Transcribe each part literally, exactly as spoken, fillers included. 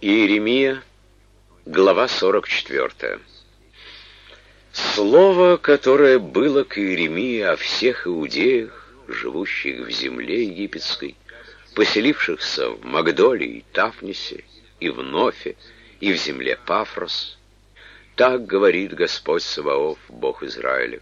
Иеремия, глава сорок четвёртая. Слово, которое было к Иеремии о всех иудеях, живущих в земле египетской, поселившихся в Магдоле и Тафнесе, и в Нофе, и в земле Пафрос, так говорит Господь Саваоф, Бог Израилев.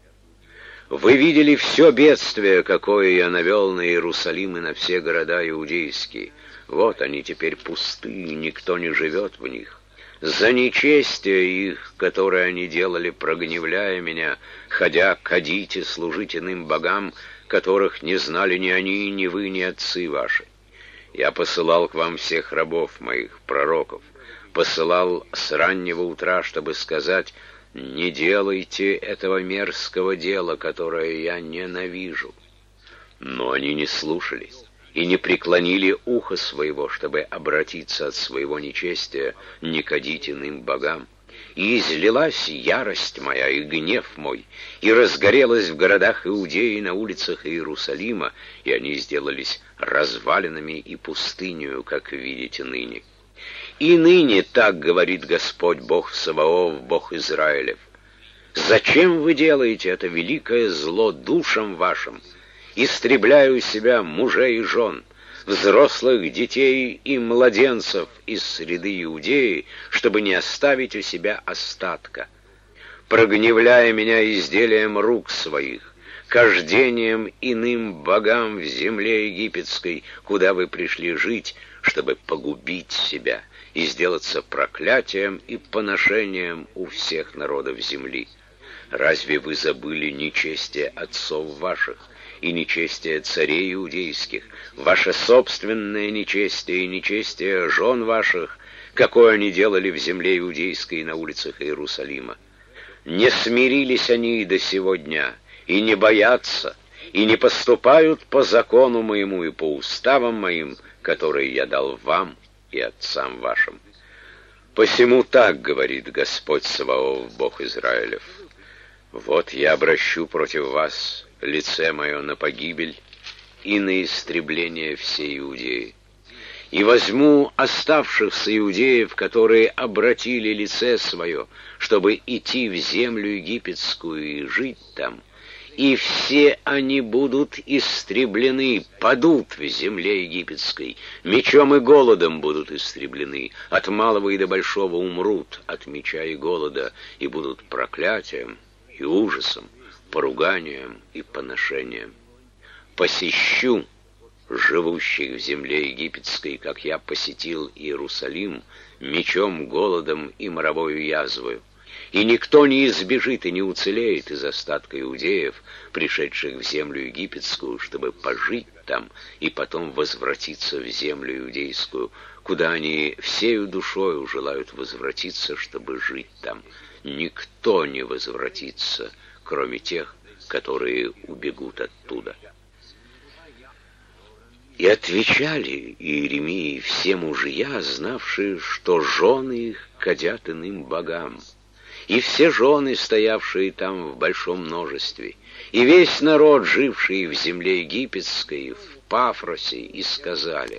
Вы видели все бедствие, какое я навел на Иерусалим и на все города иудейские. Вот они теперь пусты, никто не живет в них. За нечестие их, которое они делали, прогневляя меня, ходя кадить и служить иным богам, которых не знали ни они, ни вы, ни отцы ваши. Я посылал к вам всех рабов моих, пророков, посылал с раннего утра, чтобы сказать: не делайте этого мерзкого дела, которое я ненавижу. Но они не слушали и не преклонили ухо своего, чтобы обратиться от своего нечестия, не кадить иным богам. И излилась ярость моя и гнев мой, и разгорелась в городах Иудеи на улицах Иерусалима, и они сделались развалинами и пустынею, как видите ныне. И ныне так говорит Господь, Бог Саваоф, Бог Израилев: зачем вы делаете это великое зло душам вашим, истребляя у себя мужей и жен, взрослых детей и младенцев из среды Иудеи, чтобы не оставить у себя остатка, прогневляя меня изделием рук своих, кождением иным богам в земле египетской, куда вы пришли жить, чтобы погубить себя и сделаться проклятием и поношением у всех народов земли. Разве вы забыли нечестие отцов ваших и нечестие царей иудейских, ваше собственное нечестие и нечестие жен ваших, какое они делали в земле иудейской и на улицах Иерусалима? Не смирились они и до сего дня, и не боятся, и не поступают по закону моему и по уставам моим, которые я дал вам и отцам вашим. Посему так говорит Господь Саваоф, Бог Израилев: вот я обращу против вас лице мое на погибель и на истребление всей Иудеи. И возьму оставшихся иудеев, которые обратили лице свое, чтобы идти в землю египетскую и жить там, и все они будут истреблены, падут в земле египетской, мечом и голодом будут истреблены, от малого и до большого умрут от меча и голода, и будут проклятием и ужасом, поруганием и поношением. Посещу живущих в земле египетской, как я посетил Иерусалим, мечом, голодом и моровою язвою. И никто не избежит и не уцелеет из остатка иудеев, пришедших в землю египетскую, чтобы пожить там и потом возвратиться в землю иудейскую, куда они всею душою желают возвратиться, чтобы жить там. Никто не возвратится, кроме тех, которые убегут оттуда. И отвечали Иеремии все мужья, знавшие, что жены их кадят иным богам, и все жены, стоявшие там в большом множестве, и весь народ, живший в земле египетской, в Пафросе, и сказали: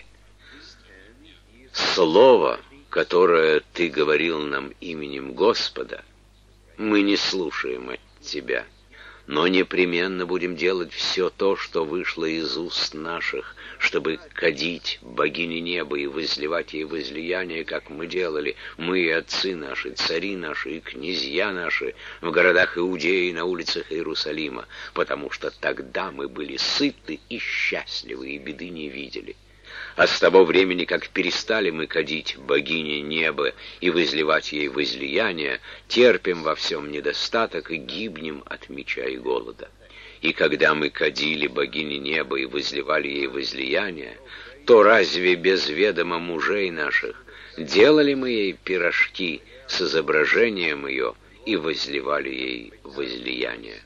слово, которое ты говорил нам именем Господа, мы не слушаем от тебя, но непременно будем делать все то, что вышло из уст наших, чтобы кадить богини неба и возливать ей возлияние, как мы делали, мы и отцы наши, цари наши и князья наши в городах Иудеи и на улицах Иерусалима, потому что тогда мы были сыты и счастливы, и беды не видели. А с того времени, как перестали мы кадить богине неба и возливать ей возлияние, терпим во всем недостаток и гибнем от меча и голода. И когда мы кадили богине неба и возливали ей возлияние, то разве без ведома мужей наших делали мы ей пирожки с изображением ее и возливали ей возлияние?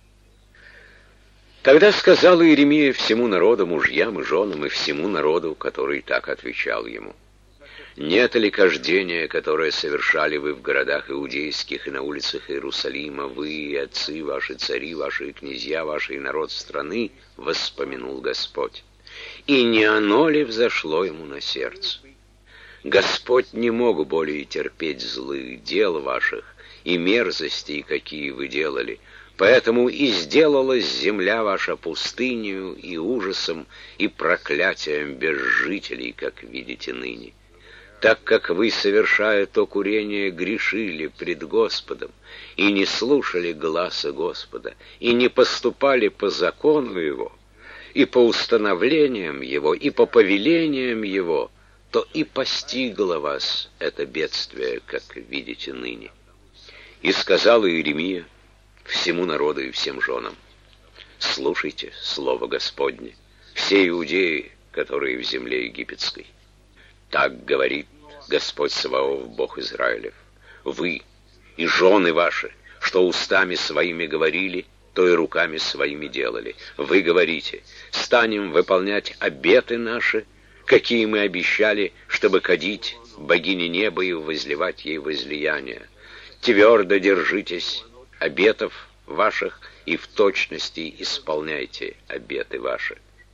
Тогда сказал Иеремия всему народу, мужьям и женам, и всему народу, который так отвечал ему: нет ли кождения, которое совершали вы в городах иудейских и на улицах Иерусалима, вы и отцы ваши, цари ваши, и князья ваши, и народ страны, воспомянул Господь? И не оно ли взошло ему на сердце? Господь не мог более терпеть злых дел ваших и мерзостей, какие вы делали, поэтому и сделалась земля ваша пустынью и ужасом, и проклятием без жителей, как видите ныне. Так как вы, совершая то курение, грешили пред Господом, и не слушали гласа Господа, и не поступали по закону Его, и по установлениям Его, и по повелениям Его, то и постигло вас это бедствие, как видите ныне. И сказал Иеремия всему народу и всем женам: слушайте слово Господне, все иудеи, которые в земле египетской. Так говорит Господь Саваоф, Бог Израилев: вы и жены ваши, что устами своими говорили, то и руками своими делали. Вы говорите: станем выполнять обеты наши, какие мы обещали, чтобы кадить богине неба и возливать ей возлияние. Твердо держитесь обетов ваших и в точности исполняйте обеты ваши.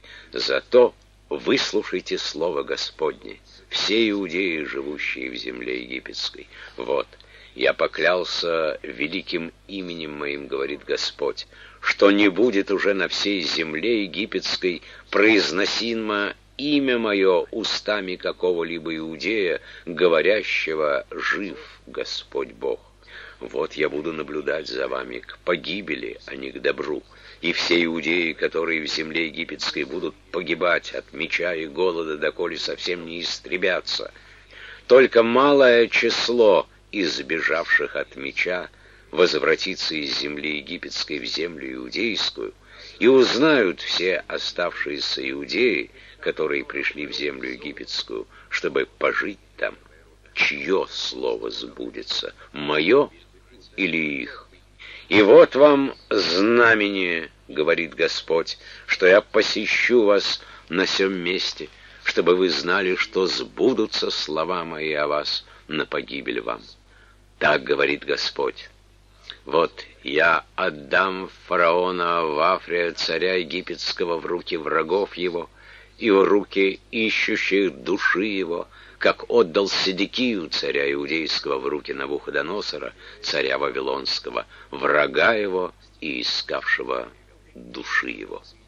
Зато выслушайте слово Господне, все иудеи, живущие в земле египетской. Вот, я поклялся великим именем моим, говорит Господь, что не будет уже на всей земле египетской произносимо имя мое устами какого-либо иудея, говорящего: жив Господь Бог. Вот я буду наблюдать за вами к погибели, а не к добру. И все иудеи, которые в земле египетской будут погибать от меча и голода, доколе совсем не истребятся. Только малое число избежавших от меча возвратится из земли египетской в землю иудейскую, и узнают все оставшиеся иудеи, которые пришли в землю египетскую, чтобы пожить там, чье слово сбудется, мое или их. И вот вам знамение, говорит Господь, что я посещу вас на сем месте, чтобы вы знали, что сбудутся слова мои о вас на погибель вам. Так говорит Господь: вот я отдам фараона Вафрия, царя египетского, в руки врагов его и в руки ищущих души его, как отдал Седекию, царя иудейского, в руки Навуходоносора, царя вавилонского, врага его и искавшего души его.